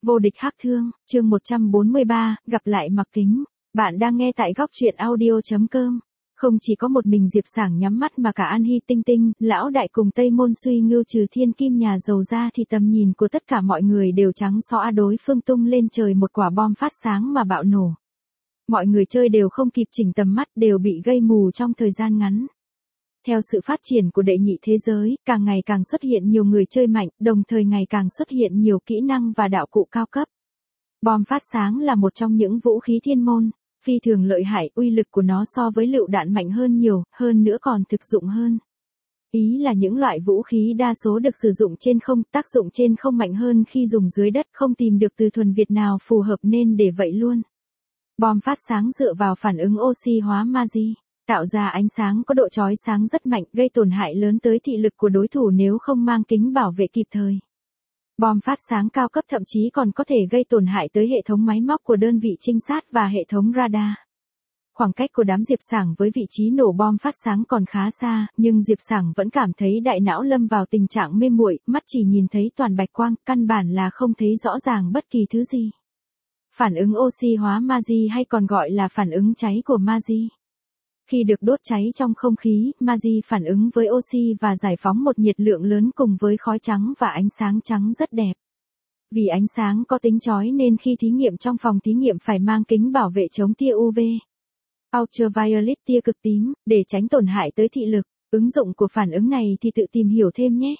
Vô địch hắc thương, chương 143, gặp lại Mặc Kính. Bạn đang nghe tại góc truyện audio.com. Không chỉ có một mình Diệp Sảng nhắm mắt mà cả An Hy Tinh Tinh, Lão Đại cùng Tây Môn Suy Ngưu trừ thiên kim nhà giàu ra thì tầm nhìn của tất cả mọi người đều trắng xõa đối phương tung lên trời một quả bom phát sáng mà bạo nổ. Mọi người chơi đều không kịp chỉnh tầm mắt đều bị gây mù trong thời gian ngắn. Theo sự phát triển của đệ nhị thế giới, càng ngày càng xuất hiện nhiều người chơi mạnh, đồng thời ngày càng xuất hiện nhiều kỹ năng và đạo cụ cao cấp. Bom phát sáng là một trong những vũ khí thiên môn, phi thường lợi hại, uy lực của nó so với lựu đạn mạnh hơn nhiều, hơn nữa còn thực dụng hơn. Ý là những loại vũ khí đa số được sử dụng trên không, tác dụng trên không mạnh hơn khi dùng dưới đất, không tìm được từ thuần Việt nào phù hợp nên để vậy luôn. Bom phát sáng dựa vào phản ứng oxy hóa magie. Tạo ra ánh sáng có độ chói sáng rất mạnh, gây tổn hại lớn tới thị lực của đối thủ nếu không mang kính bảo vệ kịp thời. Bom phát sáng cao cấp thậm chí còn có thể gây tổn hại tới hệ thống máy móc của đơn vị trinh sát và hệ thống radar. Khoảng cách của đám Diệp Sảng với vị trí nổ bom phát sáng còn khá xa, nhưng Diệp Sảng vẫn cảm thấy đại não lâm vào tình trạng mê muội, mắt chỉ nhìn thấy toàn bạch quang, căn bản là không thấy rõ ràng bất kỳ thứ gì. Phản ứng oxy hóa magie hay còn gọi là phản ứng cháy của magie. Khi được đốt cháy trong không khí, magie phản ứng với oxy và giải phóng một nhiệt lượng lớn cùng với khói trắng và ánh sáng trắng rất đẹp. Vì ánh sáng có tính chói nên khi thí nghiệm trong phòng thí nghiệm phải mang kính bảo vệ chống tia UV, Ultraviolet tia cực tím, để tránh tổn hại tới thị lực. Ứng dụng của phản ứng này thì tự tìm hiểu thêm nhé.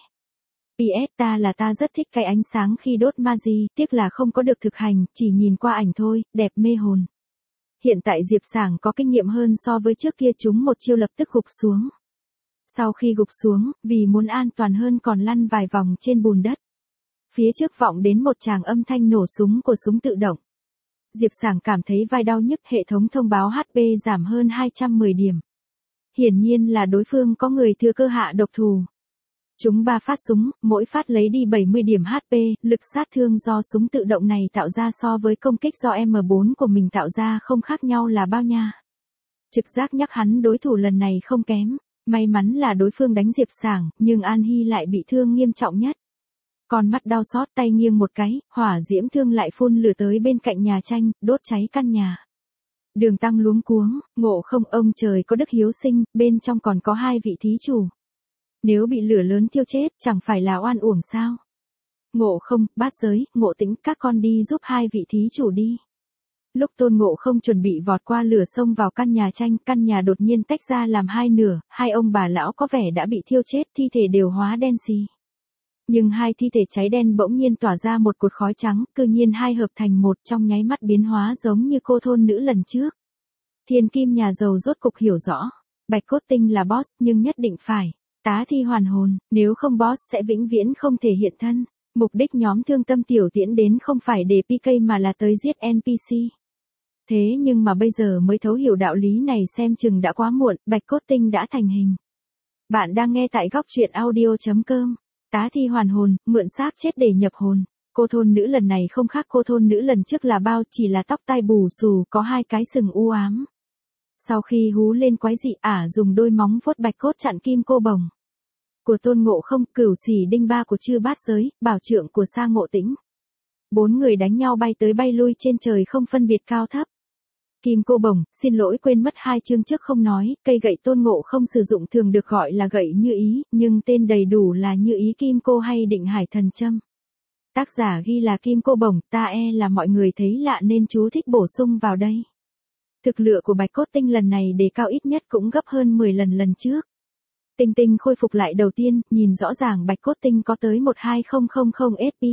PS ta rất thích cái ánh sáng khi đốt magie, tiếc là không có được thực hành, chỉ nhìn qua ảnh thôi, đẹp mê hồn. Hiện tại Diệp Sảng có kinh nghiệm hơn so với trước kia, chúng một chiêu lập tức gục xuống. Sau khi gục xuống, vì muốn an toàn hơn còn lăn vài vòng trên bùn đất. Phía trước vọng đến một tràng âm thanh nổ súng của súng tự động. Diệp Sảng cảm thấy vai đau nhức, hệ thống thông báo HP giảm hơn 210 điểm. Hiển nhiên là đối phương có người thừa cơ hạ độc thù. Chúng 3 phát súng, mỗi phát lấy đi 70 điểm HP, lực sát thương do súng tự động này tạo ra so với công kích do M4 của mình tạo ra không khác nhau là bao nha. Trực giác nhắc hắn đối thủ lần này không kém, may mắn là đối phương đánh Diệp Sảng, nhưng An Hy lại bị thương nghiêm trọng nhất. Con mắt đau xót, tay nghiêng một cái, hỏa diễm thương lại phun lửa tới bên cạnh nhà tranh, đốt cháy căn nhà. Đường Tăng luống cuống, ngộ không, ông trời có đức hiếu sinh, bên trong còn có 2 vị thí chủ. Nếu bị lửa lớn thiêu chết, chẳng phải là oan uổng sao? Ngộ không, Bát Giới, Ngộ Tĩnh, các con đi giúp 2 vị thí chủ đi. Lúc Tôn Ngộ Không chuẩn bị vọt qua lửa xông vào căn nhà tranh, căn nhà đột nhiên tách ra làm 2 nửa, 2 ông bà lão có vẻ đã bị thiêu chết, thi thể đều hóa đen xì. Nhưng 2 thi thể cháy đen bỗng nhiên tỏa ra một cột khói trắng, cư nhiên 2 hợp thành một, trong nháy mắt biến hóa giống như cô thôn nữ lần trước. Thiên kim nhà giàu rốt cục hiểu rõ, Bạch Cốt Tinh là boss nhưng nhất định phải tá thi hoàn hồn, nếu không boss sẽ vĩnh viễn không thể hiện thân. Mục đích nhóm Thương Tâm Tiểu Tiễn đến không phải để PK mà là tới giết NPC. Thế nhưng mà bây giờ mới thấu hiểu đạo lý này xem chừng đã quá muộn, Bạch Cốt Tinh đã thành hình. Bạn đang nghe tại góc truyện audio.com. Tá thi hoàn hồn, mượn xác chết để nhập hồn. Cô thôn nữ lần này không khác cô thôn nữ lần trước là bao, chỉ là tóc tai bù xù, có 2 cái sừng u ám. Sau khi hú lên quái dị, dùng đôi móng vuốt bạch cốt chặn kim cô bồng của Tôn Ngộ Không, Cửu Xỉ Đinh Ba của Chư Bát Giới, bảo trượng của Sa Ngộ Tĩnh. 4 người đánh nhau bay tới bay lui trên trời không phân biệt cao thấp. Kim cô bồng, xin lỗi quên mất 2 chương trước không nói, cây gậy Tôn Ngộ Không sử dụng thường được gọi là gậy Như Ý, nhưng tên đầy đủ là Như Ý Kim Cô hay Định Hải Thần Châm. Tác giả ghi là Kim cô bồng, là mọi người thấy lạ nên chú thích bổ sung vào đây. Thực lực của Bạch Cốt Tinh lần này đề cao ít nhất cũng gấp hơn 10 lần trước. Tinh Tinh khôi phục lại đầu tiên, nhìn rõ ràng Bạch Cốt Tinh có tới 12000 SP.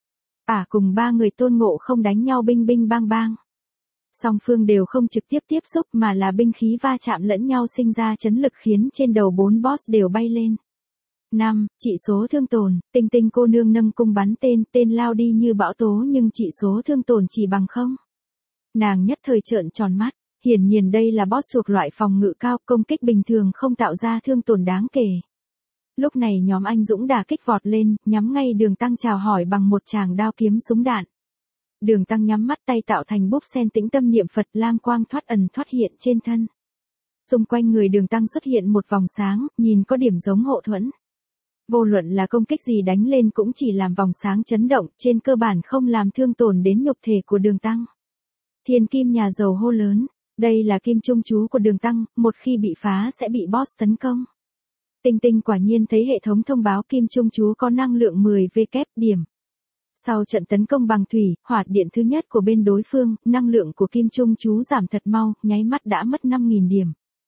Cùng 3 người Tôn Ngộ Không đánh nhau binh binh bang bang. Song phương đều không trực tiếp tiếp xúc mà là binh khí va chạm lẫn nhau sinh ra chấn lực khiến trên đầu 4 boss đều bay lên. 5. Trị số thương tổn, Tinh Tinh cô nương nâng cung bắn tên lao đi như bão tố nhưng trị số thương tổn chỉ bằng 0. Nàng nhất thời trợn tròn mắt, hiển nhiên đây là boss thuộc loại phòng ngự cao, công kích bình thường không tạo ra thương tổn đáng kể. Lúc này nhóm anh dũng đả kích vọt lên, nhắm ngay Đường Tăng chào hỏi bằng một tràng đao kiếm súng đạn. Đường Tăng nhắm mắt tay tạo thành búp sen tĩnh tâm niệm Phật, lam quang thoát ẩn thoát hiện trên thân. Xung quanh người Đường Tăng xuất hiện một vòng sáng, nhìn có điểm giống hộ thuẫn. Vô luận là công kích gì đánh lên cũng chỉ làm vòng sáng chấn động, trên cơ bản không làm thương tổn đến nhục thể của Đường Tăng. Thiên Kim nhà giàu hô lớn, đây là kim trung chú của Đường Tăng, một khi bị phá sẽ bị boss tấn công. Tinh Tinh quả nhiên thấy hệ thống thông báo kim trung chú có năng lượng 10W điểm. Sau trận tấn công bằng thủy, hỏa điện thứ nhất của bên đối phương, năng lượng của kim trung chú giảm thật mau, nháy mắt đã mất 5.000 điểm.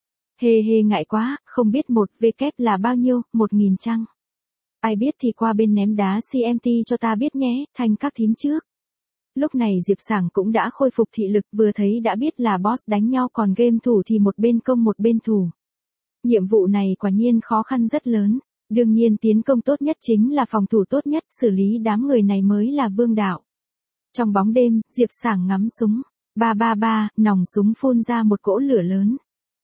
Hê ngại quá, không biết 1W là bao nhiêu, 1.000 chăng? Ai biết thì qua bên ném đá CMT cho ta biết nhé, thành các thím trước. Lúc này Diệp Sảng cũng đã khôi phục thị lực, vừa thấy đã biết là boss đánh nhau, còn game thủ thì một bên công một bên thủ. Nhiệm vụ này quả nhiên khó khăn rất lớn, đương nhiên tiến công tốt nhất chính là phòng thủ tốt nhất, xử lý đám người này mới là vương đạo. Trong bóng đêm, Diệp Sảng ngắm súng, ba, nòng súng phun ra một cỗ lửa lớn.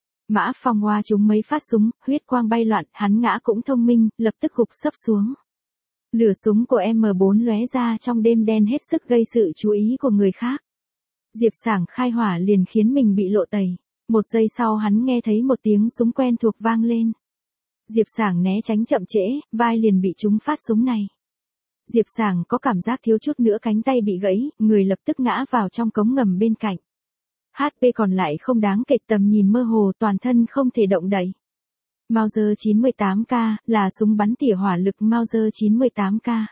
Mã Phong Hoa trúng mấy phát súng, huyết quang bay loạn, hắn ngã cũng thông minh, lập tức gục sấp xuống. Lửa súng của M4 lóe ra trong đêm đen hết sức gây sự chú ý của người khác. Diệp Sảng khai hỏa liền khiến mình bị lộ tẩy. Một giây sau hắn nghe thấy một tiếng súng quen thuộc vang lên. Diệp Sảng né tránh chậm trễ, vai liền bị trúng phát súng này. Diệp Sảng có cảm giác thiếu chút nữa cánh tay bị gãy, người lập tức ngã vào trong cống ngầm bên cạnh. HP còn lại không đáng kể, tầm nhìn mơ hồ, toàn thân không thể động đậy. Mauser 98K là súng bắn tỉa hỏa lực Mauser 98K.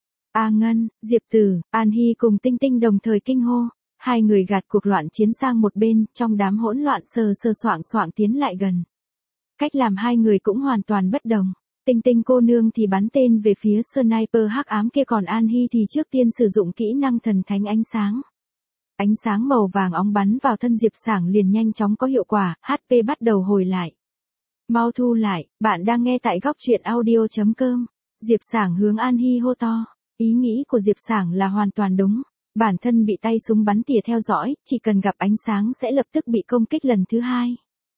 A Ngân, Diệp Tử, An Hy cùng Tinh Tinh đồng thời kinh hô. Hai người gạt cuộc loạn chiến sang một bên, trong đám hỗn loạn sờ soạng tiến lại gần. Cách làm hai người cũng hoàn toàn bất đồng. Tinh Tinh cô nương thì bắn tên về phía sniper hắc ám kia, còn An Hy thì trước tiên sử dụng kỹ năng thần thánh ánh sáng. Ánh sáng màu vàng óng bắn vào thân Diệp Sảng liền nhanh chóng có hiệu quả, HP bắt đầu hồi lại. Mau thu lại, bạn đang nghe tại góc truyện audio.com. Diệp Sảng hướng An Hy hô to. Ý nghĩ của Diệp Sảng là hoàn toàn đúng. Bản thân bị tay súng bắn tỉa theo dõi, chỉ cần gặp ánh sáng sẽ lập tức bị công kích lần thứ hai.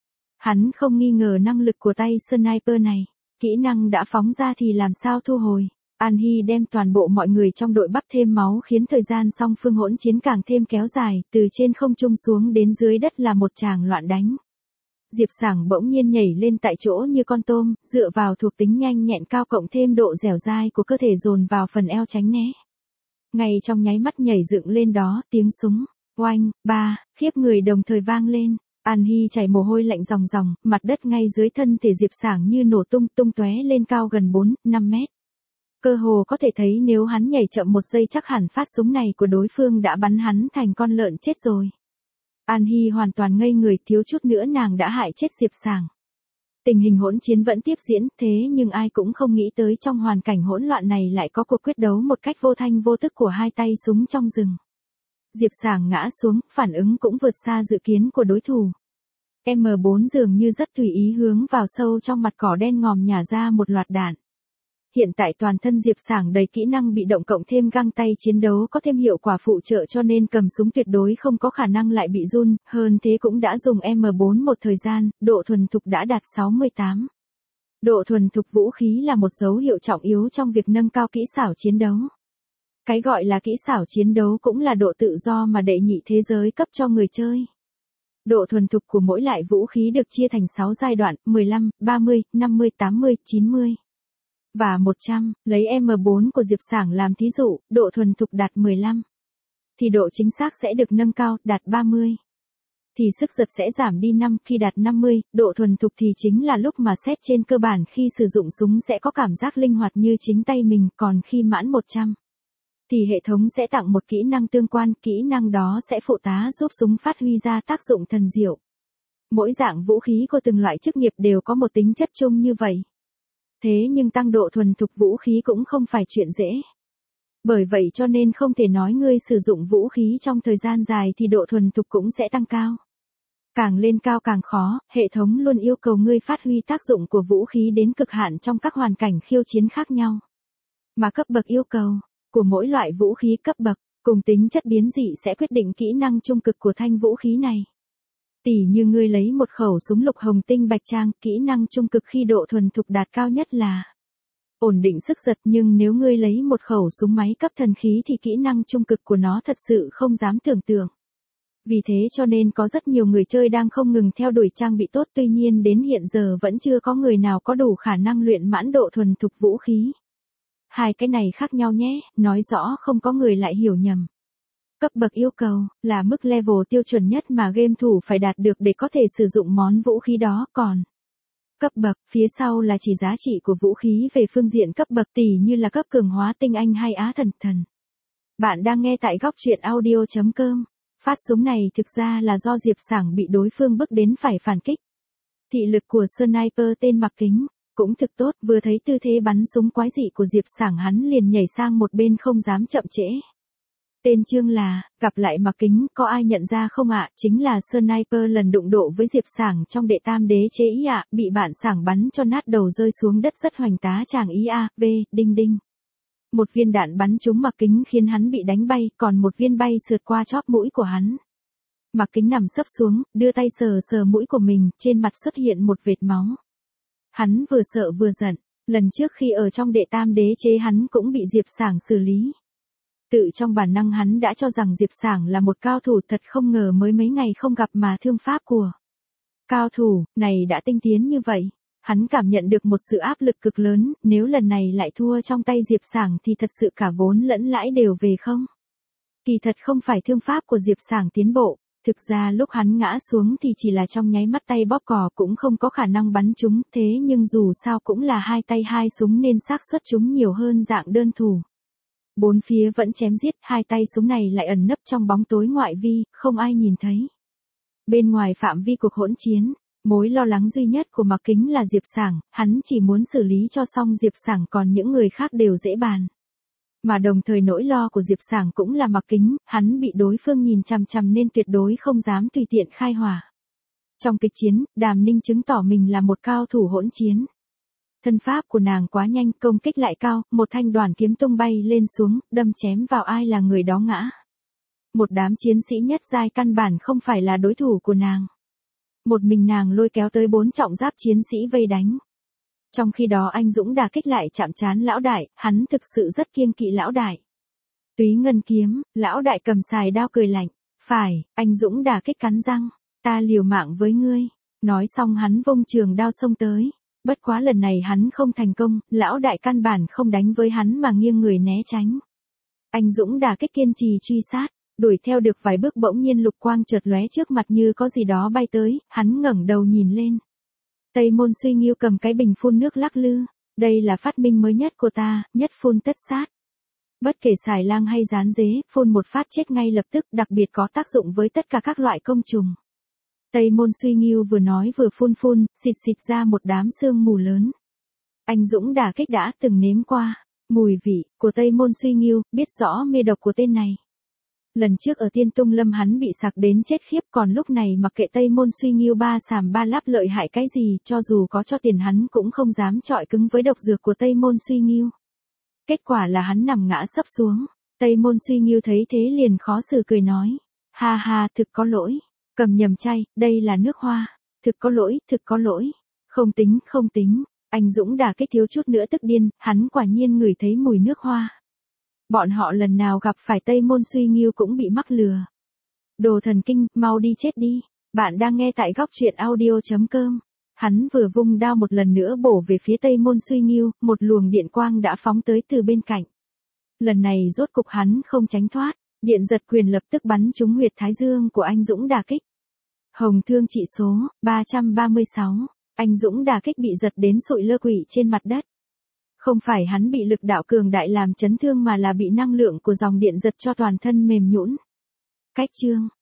Hắn không nghi ngờ năng lực của tay sniper này. Kỹ năng đã phóng ra thì làm sao thu hồi. An Hy đem toàn bộ mọi người trong đội bắp thêm máu, khiến thời gian song phương hỗn chiến càng thêm kéo dài, từ trên không trung xuống đến dưới đất là một tràng loạn đánh. Diệp Sảng bỗng nhiên nhảy lên tại chỗ như con tôm, dựa vào thuộc tính nhanh nhẹn cao cộng thêm độ dẻo dai của cơ thể dồn vào phần eo tránh né. Ngay trong nháy mắt nhảy dựng lên đó, tiếng súng, oanh, ba, khiếp người đồng thời vang lên. An Hy chảy mồ hôi lạnh ròng ròng, mặt đất ngay dưới thân thể Diệp Sảng như nổ tung tóe lên cao gần 4-5 mét. Cơ hồ có thể thấy nếu hắn nhảy chậm một giây chắc hẳn phát súng này của đối phương đã bắn hắn thành con lợn chết rồi. An Hy hoàn toàn ngây người, thiếu chút nữa nàng đã hại chết Diệp Sảng. Tình hình hỗn chiến vẫn tiếp diễn, thế nhưng ai cũng không nghĩ tới trong hoàn cảnh hỗn loạn này lại có cuộc quyết đấu một cách vô thanh vô tức của hai tay súng trong rừng. Diệp Sảng ngã xuống, phản ứng cũng vượt xa dự kiến của đối thủ. M4 dường như rất tùy ý hướng vào sâu trong mặt cỏ đen ngòm nhả ra một loạt đạn. Hiện tại toàn thân Diệp Sảng đầy kỹ năng bị động cộng thêm găng tay chiến đấu có thêm hiệu quả phụ trợ, cho nên cầm súng tuyệt đối không có khả năng lại bị run, hơn thế cũng đã dùng M4 một thời gian, độ thuần thục đã đạt 68. Độ thuần thục vũ khí là một dấu hiệu trọng yếu trong việc nâng cao kỹ xảo chiến đấu. Cái gọi là kỹ xảo chiến đấu cũng là độ tự do mà đệ nhị thế giới cấp cho người chơi. Độ thuần thục của mỗi loại vũ khí được chia thành 6 giai đoạn, 15, 30, 50, 80, 90 và 100, lấy M4 của Diệp Sảng làm thí dụ, độ thuần thục đạt 15 thì độ chính xác sẽ được nâng cao, đạt 30 thì sức giật sẽ giảm đi 5, khi đạt 50, độ thuần thục thì chính là lúc mà xét trên cơ bản khi sử dụng súng sẽ có cảm giác linh hoạt như chính tay mình, còn khi mãn 100 thì hệ thống sẽ tặng một kỹ năng tương quan, kỹ năng đó sẽ phụ tá giúp súng phát huy ra tác dụng thần diệu. Mỗi dạng vũ khí của từng loại chức nghiệp đều có một tính chất chung như vậy. Thế nhưng tăng độ thuần thục vũ khí cũng không phải chuyện dễ. Bởi vậy cho nên không thể nói ngươi sử dụng vũ khí trong thời gian dài thì độ thuần thục cũng sẽ tăng cao. Càng lên cao càng khó, hệ thống luôn yêu cầu ngươi phát huy tác dụng của vũ khí đến cực hạn trong các hoàn cảnh khiêu chiến khác nhau. Mà cấp bậc yêu cầu của mỗi loại vũ khí cấp bậc cùng tính chất biến dị sẽ quyết định kỹ năng trung cực của thanh vũ khí này. Tỉ như ngươi lấy một khẩu súng lục hồng tinh bạch trang, kỹ năng trung cực khi độ thuần thục đạt cao nhất là ổn định sức giật, nhưng nếu ngươi lấy một khẩu súng máy cấp thần khí thì kỹ năng trung cực của nó thật sự không dám tưởng tượng. Vì thế cho nên có rất nhiều người chơi đang không ngừng theo đuổi trang bị tốt, tuy nhiên đến hiện giờ vẫn chưa có người nào có đủ khả năng luyện mãn độ thuần thục vũ khí. Hai cái này khác nhau nhé, nói rõ không có người lại hiểu nhầm. Cấp bậc yêu cầu là mức level tiêu chuẩn nhất mà game thủ phải đạt được để có thể sử dụng món vũ khí đó, còn cấp bậc phía sau là chỉ giá trị của vũ khí về phương diện cấp bậc, tỉ như là cấp cường hóa tinh anh hay á thần. Bạn đang nghe tại góc truyện audio.com. Phát súng này thực ra là do Diệp Sảng bị đối phương bức đến phải phản kích. Thị lực của sniper tên mặc kính cũng thực tốt, vừa thấy tư thế bắn súng quái dị của Diệp Sảng hắn liền nhảy sang một bên không dám chậm trễ. Tên chương là, gặp lại mặc kính, có ai nhận ra không ạ? Chính là sniper lần đụng độ với Diệp Sảng trong đệ tam đế chế ý ạ, bị bạn Sảng bắn cho nát đầu rơi xuống đất rất hoành tá chàng ý a, v, đinh đinh. Một viên đạn bắn trúng mặc kính khiến hắn bị đánh bay, còn một viên bay sượt qua chóp mũi của hắn. Mặc kính nằm sấp xuống, đưa tay sờ sờ mũi của mình, trên mặt xuất hiện một vệt máu. Hắn vừa sợ vừa giận, lần trước khi ở trong đệ tam đế chế hắn cũng bị Diệp Sảng xử lý. Tự trong bản năng hắn đã cho rằng Diệp Sảng là một cao thủ, thật không ngờ mới mấy ngày không gặp mà thương pháp của cao thủ này đã tinh tiến như vậy. Hắn cảm nhận được một sự áp lực cực lớn, nếu lần này lại thua trong tay Diệp Sảng thì thật sự cả vốn lẫn lãi đều về không. Kỳ thật không phải thương pháp của Diệp Sảng tiến bộ, thực ra lúc hắn ngã xuống thì chỉ là trong nháy mắt tay bóp cò cũng không có khả năng bắn trúng, thế nhưng dù sao cũng là hai tay hai súng nên xác suất trúng nhiều hơn dạng đơn thủ. Bốn phía vẫn chém giết, hai tay súng này lại ẩn nấp trong bóng tối ngoại vi, không ai nhìn thấy. Bên ngoài phạm vi cuộc hỗn chiến, mối lo lắng duy nhất của Mạc Kính là Diệp Sảng, hắn chỉ muốn xử lý cho xong Diệp Sảng, còn những người khác đều dễ bàn. Mà đồng thời nỗi lo của Diệp Sảng cũng là Mạc Kính, hắn bị đối phương nhìn chằm chằm nên tuyệt đối không dám tùy tiện khai hỏa. Trong kịch chiến, Đàm Ninh chứng tỏ mình là một cao thủ hỗn chiến. Thân pháp của nàng quá nhanh, công kích lại cao, một thanh đoàn kiếm tung bay lên xuống, đâm chém vào ai là người đó ngã. Một đám chiến sĩ nhất giai căn bản không phải là đối thủ của nàng. Một mình nàng lôi kéo tới 4 trọng giáp chiến sĩ vây đánh. Trong khi đó anh Dũng đả kích lại chạm trán lão đại, hắn thực sự rất kiêng kỵ lão đại. Túy ngân kiếm, lão đại cầm xài đao cười lạnh. Phải, anh Dũng đả kích cắn răng. Ta liều mạng với ngươi. Nói xong hắn vung trường đao xông tới. Bất quá lần này hắn không thành công, lão đại căn bản không đánh với hắn mà nghiêng người né tránh. Anh Dũng đả kích kiên trì truy sát, đuổi theo được vài bước bỗng nhiên lục quang chợt lóe trước mặt như có gì đó bay tới, hắn ngẩng đầu nhìn lên. Tây Môn Suy Nghiêu cầm cái bình phun nước lắc lư, đây là phát minh mới nhất của ta, nhất phun tất sát. Bất kể xài lang hay rán dế, phun một phát chết ngay lập tức, đặc biệt có tác dụng với tất cả các loại côn trùng. Tây Môn Suy Nghiêu vừa nói vừa phun, xịt xịt ra một đám sương mù lớn. Anh Dũng đả kích đã từng nếm qua mùi vị của Tây Môn Suy Nghiêu, biết rõ mê độc của tên này. Lần trước ở Tiên Tung Lâm hắn bị sặc đến chết khiếp, còn lúc này mặc kệ Tây Môn Suy Nghiêu ba sàm ba láp lợi hại cái gì, cho dù có cho tiền hắn cũng không dám chọi cứng với độc dược của Tây Môn Suy Nghiêu. Kết quả là hắn nằm ngã sấp xuống, Tây Môn Suy Nghiêu thấy thế liền khó xử cười nói. Ha ha, thực có lỗi. Cầm nhầm chay, đây là nước hoa. Thực có lỗi. Không tính. Anh Dũng đả kích thiếu chút nữa tức điên, hắn quả nhiên ngửi thấy mùi nước hoa. Bọn họ lần nào gặp phải Tây Môn Suy Nghiêu cũng bị mắc lừa. Đồ thần kinh, mau đi chết đi. Bạn đang nghe tại góc truyện audio.com. Hắn vừa vung đao một lần nữa bổ về phía Tây Môn Suy Nghiêu, một luồng điện quang đã phóng tới từ bên cạnh. Lần này rốt cục hắn không tránh thoát, điện giật quyền lập tức bắn trúng huyệt thái dương của anh Dũng đả kích. Hồng thương trị số 336, anh Dũng đả kích bị giật đến sụi lơ quỵ trên mặt đất. Không phải hắn bị lực đạo cường đại làm chấn thương mà là bị năng lượng của dòng điện giật cho toàn thân mềm nhũn. Cách chương